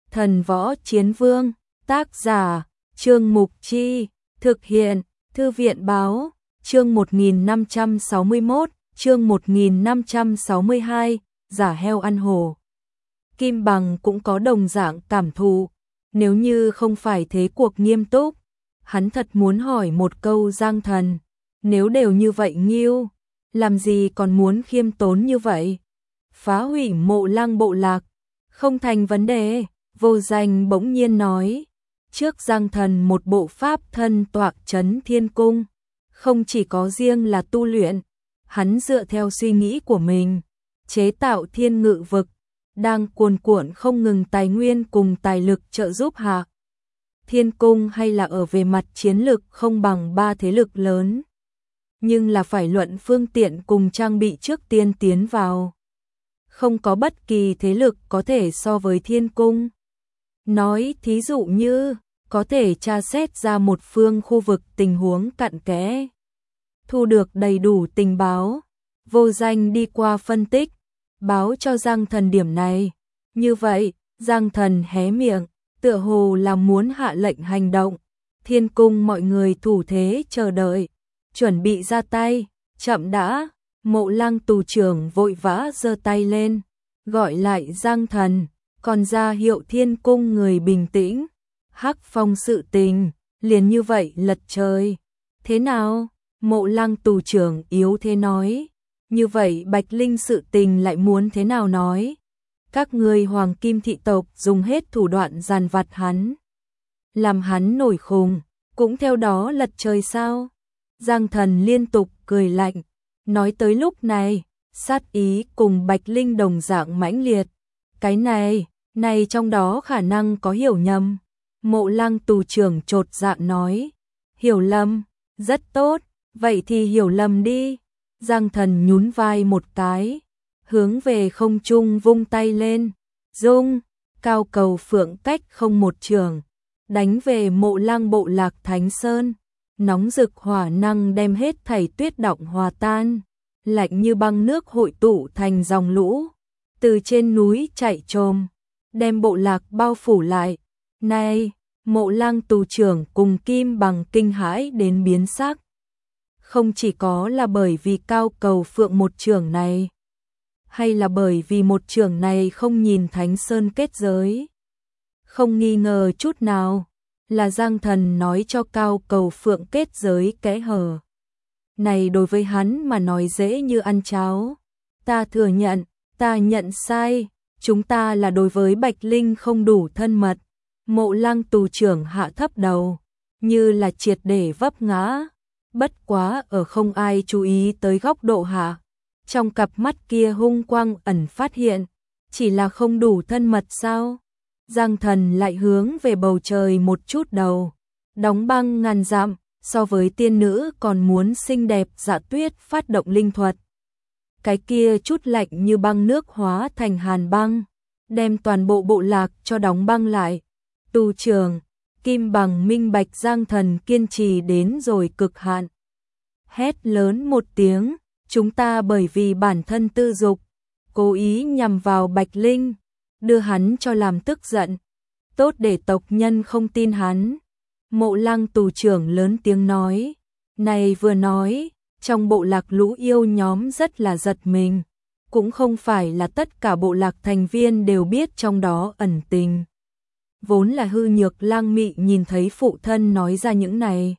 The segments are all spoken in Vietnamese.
Thần Võ Chiến Vương, tác giả, Trương Mục Chi, thực hiện, Thư viện Báo, chương 1561, chương 1562, giả heo ăn hổ. Kim Bằng cũng có đồng dạng cảm thụ, nếu như không phải thế cuộc nghiêm túc, hắn thật muốn hỏi một câu Giang Thần, nếu đều như vậy nghiêu, làm gì còn muốn khiêm tốn như vậy? Phá hủy Mộ Lăng bộ lạc, không thành vấn đề, Vô Danh bỗng nhiên nói. Trước Giang Thần một bộ pháp thân tọa trấn thiên cung, không chỉ có riêng là tu luyện, hắn dựa theo suy nghĩ của mình, chế tạo thiên ngự vực, đang cuồn cuộn không ngừng tài nguyên cùng tài lực trợ giúp hạ. Thiên cung hay là ở về mặt chiến lực không bằng ba thế lực lớn, nhưng là phải luận phương tiện cùng trang bị trước tiên tiến vào. Không có bất kỳ thế lực có thể so với thiên cung. Nói thí dụ như, có thể tra xét ra một phương khu vực tình huống cặn kẽ, thu được đầy đủ tình báo. Vô Danh đi qua phân tích, báo cho Giang Thần điểm này. Như vậy, Giang Thần hé miệng, tựa hồ là muốn hạ lệnh hành động. Thiên cung mọi người thủ thế chờ đợi, chuẩn bị ra tay. Chậm đã, Mộ Lăng tù trưởng vội vã giơ tay lên, gọi lại Giang Thần, còn ra hiệu thiên cung người bình tĩnh. Hắc Phong sự tình, liền như vậy lật trời. Thế nào? Mộ Lăng tù trưởng yếu thế nói. Như vậy Bạch Linh sự tình lại muốn thế nào nói? Các người Hoàng Kim thị tộc dùng hết thủ đoạn giàn vặt hắn, làm hắn nổi khùng, cũng theo đó lật trời sao? Giang Thần liên tục cười lạnh, nói tới lúc này, sát ý cùng Bạch Linh đồng dạng mãnh liệt. Cái này trong đó khả năng có hiểu nhầm. Mộ Lăng tù trưởng chột dạ nói, hiểu lầm, rất tốt, vậy thì hiểu lầm đi. Giang Thần nhún vai một cái, hướng về không trung vung tay lên, dung, cao cầu phượng cách không một trường, đánh về Mộ Lăng bộ lạc Thánh Sơn. Nóng rực hỏa năng đem hết thảy tuyết động hòa tan, lạnh như băng nước hội tụ thành dòng lũ, từ trên núi chạy trồm, đem bộ lạc bao phủ lại. Này, Mộ Lăng tù trưởng cùng Kim Bằng kinh hãi đến biến sắc. Không chỉ có là bởi vì cao cầu phượng một trường này, hay là bởi vì một trường này không nhìn Thánh Sơn kết giới. Không nghi ngờ chút nào, là Giang Thần nói cho cao cầu phượng kết giới kẽ hở. Này đối với hắn mà nói dễ như ăn cháo. Ta thừa nhận, ta nhận sai, chúng ta là đối với Bạch Linh không đủ thân mật. Mộ Lăng tù trưởng hạ thấp đầu, như là triệt để vấp ngã. Bất quá ở không ai chú ý tới góc độ hạ, trong cặp mắt kia hung quang ẩn phát hiện, chỉ là không đủ thân mật sao? Giang Thần lại hướng về bầu trời một chút đầu, đóng băng ngàn dặm, so với tiên nữ còn muốn xinh đẹp Dạ Tuyết phát động linh thuật. Cái kia chút lạnh như băng nước hóa thành hàn băng, đem toàn bộ bộ lạc cho đóng băng lại. Tù trưởng, Kim Bằng minh bạch Giang Thần kiên trì đến rồi cực hạn. Hét lớn một tiếng, chúng ta bởi vì bản thân tư dục, cố ý nhằm vào Bạch Linh, đưa hắn cho làm tức giận. Tốt để tộc nhân không tin hắn. Mộ Lăng tù trưởng lớn tiếng nói. Này vừa nói, trong bộ lạc lũ yêu nhóm rất là giật mình. Cũng không phải là tất cả bộ lạc thành viên đều biết trong đó ẩn tình. Vốn là hư nhược Lang Mị nhìn thấy phụ thân nói ra những này,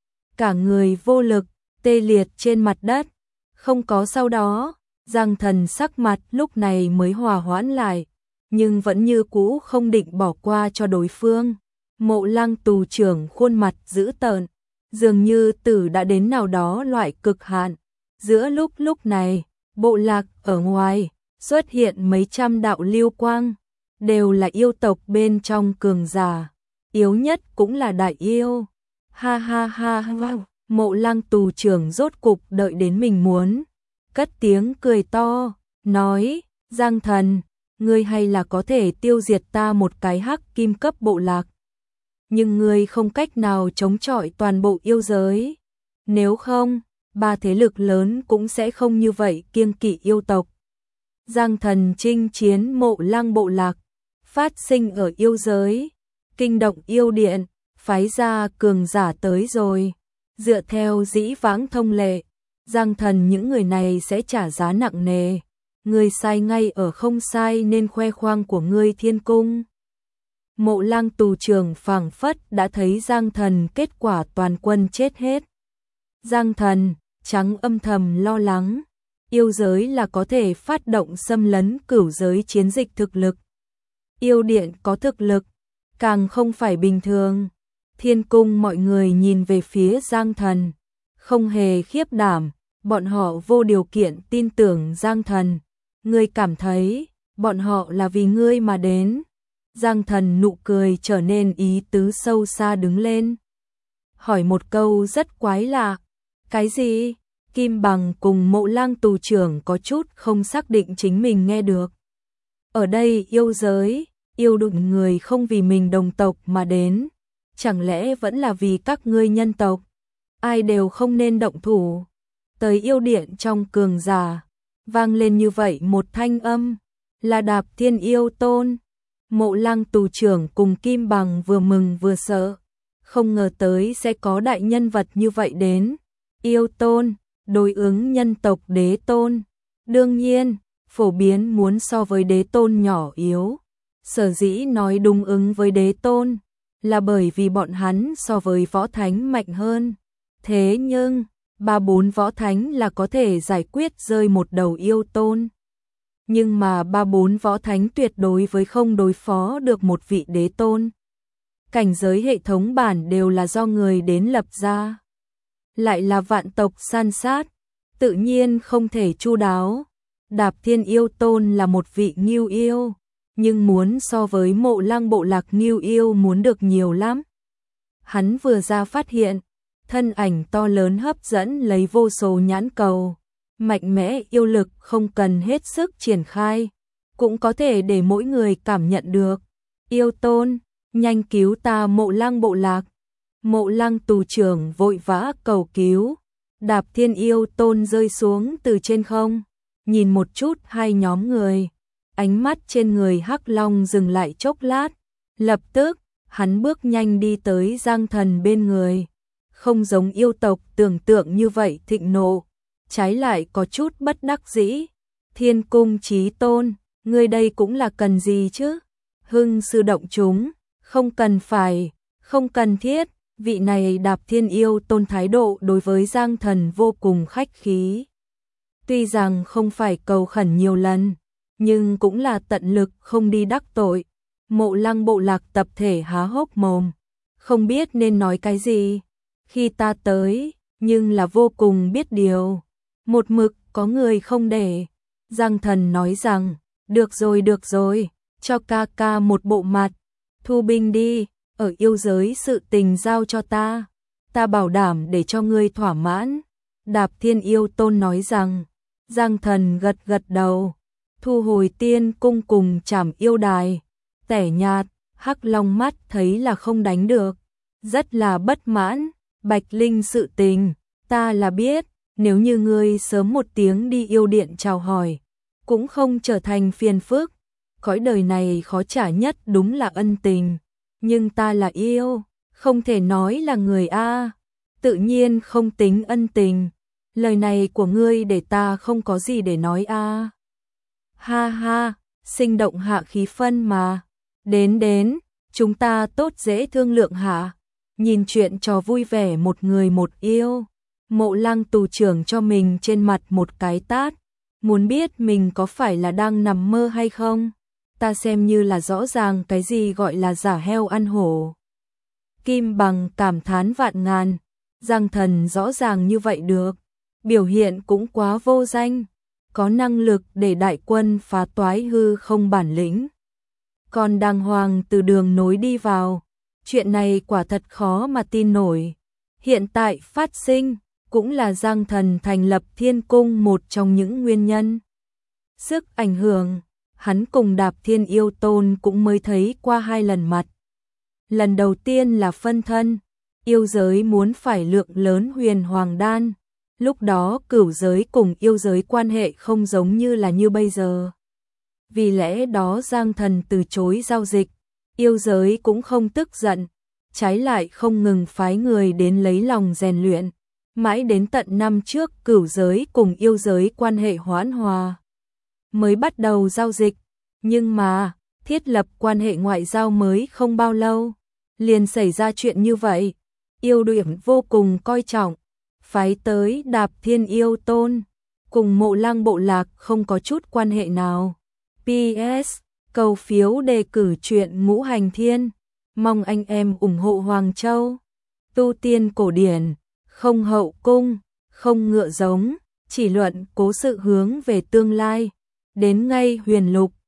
cả người vô lực, tê liệt trên mặt đất. Không có sau đó, Giang Thần sắc mặt lúc này mới hòa hoãn lại, nhưng vẫn như cũ không định bỏ qua cho đối phương. Mộ Lăng tù trưởng khuôn mặt dữ tợn, dường như tử đã đến nào đó loại cực hạn. Giữa lúc này, bộ lạc ở ngoài xuất hiện mấy trăm đạo lưu quang, đều là yêu tộc bên trong cường giả, yếu nhất cũng là đại yêu. Ha ha ha ha, Mộ Lăng tù trưởng rốt cục đợi đến mình muốn, cất tiếng cười to, nói, Giang Thần, ngươi hay là có thể tiêu diệt ta một cái hắc kim cấp bộ lạc, nhưng ngươi không cách nào chống chọi toàn bộ yêu giới. Nếu không, ba thế lực lớn cũng sẽ không như vậy kiêng kỵ yêu tộc. Giang Thần chinh chiến Mộ Lăng bộ lạc, phát sinh ở yêu giới, kinh động yêu điện, phái ra cường giả tới rồi. Dựa theo dĩ vãng thông lệ, Giang Thần những người này sẽ trả giá nặng nề. Ngươi sai ngay ở không sai nên khoe khoang của ngươi Thiên Cung. Mộ Lăng tù trưởng phảng phất đã thấy Giang Thần kết quả toàn quân chết hết. Giang Thần trắng âm thầm lo lắng, yêu giới là có thể phát động xâm lấn cửu giới chiến dịch thực lực. Yêu điện có thực lực, càng không phải bình thường. Thiên Cung mọi người nhìn về phía Giang Thần, không hề khiếp đảm, bọn họ vô điều kiện tin tưởng Giang Thần. Ngươi cảm thấy, bọn họ là vì ngươi mà đến. Giang Thần nụ cười trở nên ý tứ sâu xa đứng lên. Hỏi một câu rất quái lạ. Cái gì? Kim Bằng cùng Mộ Lăng tù trưởng có chút không xác định chính mình nghe được. Ở đây yêu giới, yêu đụng người không vì mình đồng tộc mà đến. Chẳng lẽ vẫn là vì các ngươi nhân tộc? Ai đều không nên động thủ. Tới yêu điện trong cường giả, vang lên như vậy một thanh âm, là Đạp Thiên Yêu Tôn. Mộ Lăng tù trưởng cùng Kim Bằng vừa mừng vừa sợ, không ngờ tới sẽ có đại nhân vật như vậy đến. Yêu Tôn, đối ứng nhân tộc đế tôn. Đương nhiên, phổ biến muốn so với đế tôn nhỏ yếu. Sở dĩ nói đúng ứng với đế tôn, là bởi vì bọn hắn so với võ thánh mạnh hơn. Thế nhưng, 3-4 võ thánh là có thể giải quyết rơi một đầu yêu tôn. Nhưng mà 3-4 võ thánh tuyệt đối với không đối phó được một vị đế tôn. Cảnh giới hệ thống bản đều là do người đến lập ra. Lại là vạn tộc san sát, tự nhiên không thể chu đáo. Đạp Thiên Yêu Tôn là một vị ngưu yêu, nhưng muốn so với Mộ Lăng bộ lạc ngưu yêu muốn được nhiều lắm. Hắn vừa ra phát hiện, thân ảnh to lớn hấp dẫn lấy vô số nhãn cầu. Mạnh mẽ yêu lực không cần hết sức triển khai, cũng có thể để mỗi người cảm nhận được. Yêu Tôn, nhanh cứu ta Mộ Lăng bộ lạc. Mộ Lăng tù trưởng vội vã cầu cứu. Đạp Thiên Yêu Tôn rơi xuống từ trên không, nhìn một chút hai nhóm người. Ánh mắt trên người Hắc Long dừng lại chốc lát, lập tức hắn bước nhanh đi tới Giang Thần bên người. Không giống yêu tộc tưởng tượng như vậy thịnh nộ, trái lại có chút bất đắc dĩ. Thiên Cung Chí Tôn, ngươi đây cũng là cần gì chứ? Hưng sư động chúng, không cần phải, không cần thiết. Vị này Đạp Thiên Yêu Tôn thái độ đối với Giang Thần vô cùng khách khí. Tuy rằng không phải cầu khẩn nhiều lần, nhưng cũng là tận lực không đi đắc tội. Mộ Lăng bộ lạc tập thể há hốc mồm, không biết nên nói cái gì. Khi ta tới, nhưng là vô cùng biết điều. Một mực có người không để. Giang Thần nói rằng, được rồi, cho ca ca một bộ mặt. Thu binh đi, ở yêu giới sự tình giao cho ta. Ta bảo đảm để cho ngươi thỏa mãn. Đạp Thiên Yêu Tôn nói rằng, Giang Thần gật gật đầu. Thu hồi tiên cung cùng Trảm Yêu Đài. Tẻ nhạt, Hắc Long mắt thấy là không đánh được. Rất là bất mãn. Bạch Linh sự tình, ta là biết, nếu như ngươi sớm một tiếng đi yêu điện chào hỏi, cũng không trở thành phiền phức. Cõi đời này khó trả nhất đúng là ân tình, nhưng ta là yêu, không thể nói là người a, tự nhiên không tính ân tình. Lời này của ngươi để ta không có gì để nói a. Ha ha, sinh động hạ khí phân mà. Đến, chúng ta tốt dễ thương lượng hạ. Nhìn chuyện trò vui vẻ một người một yêu. Mộ Lăng tù trưởng cho mình trên mặt một cái tát. Muốn biết mình có phải là đang nằm mơ hay không? Ta xem như là rõ ràng cái gì gọi là giả heo ăn hổ. Kim Bằng cảm thán vạn ngàn. Giang Thần rõ ràng như vậy được. Biểu hiện cũng quá vô danh. Có năng lực để đại quân phá toái hư không bản lĩnh. Còn đàng hoàng từ đường nối đi vào. Chuyện này quả thật khó mà tin nổi. Hiện tại phát sinh, cũng là Giang Thần thành lập Thiên Cung một trong những nguyên nhân. Sức ảnh hưởng, hắn cùng Đạp Thiên Yêu Tôn cũng mới thấy qua 2 lần mặt. Lần đầu tiên là phân thân, yêu giới muốn phải lượng lớn huyền hoàng đan. Lúc đó cửu giới cùng yêu giới quan hệ không giống như là như bây giờ. vì lẽ đó Giang Thần từ chối giao dịch. Yêu giới cũng không tức giận, trái lại không ngừng phái người đến lấy lòng rèn luyện. Mãi đến tận năm trước Cửu giới cùng yêu giới quan hệ hoãn hòa mới bắt đầu giao dịch, nhưng mà thiết lập quan hệ ngoại giao mới không bao lâu, liền xảy ra chuyện như vậy. Yêu Điểm vô cùng coi trọng, phái tới Đạp Thiên Yêu Tôn, cùng Mộ Lăng bộ lạc không có chút quan hệ nào. PS, cầu phiếu đề cử truyện Ngũ Hành Thiên, mong anh em ủng hộ Hoàng Châu. Tu tiên cổ điển, không hậu cung, không ngựa giống, chỉ luận cố sự hướng về tương lai. Đến ngay Huyền Lục,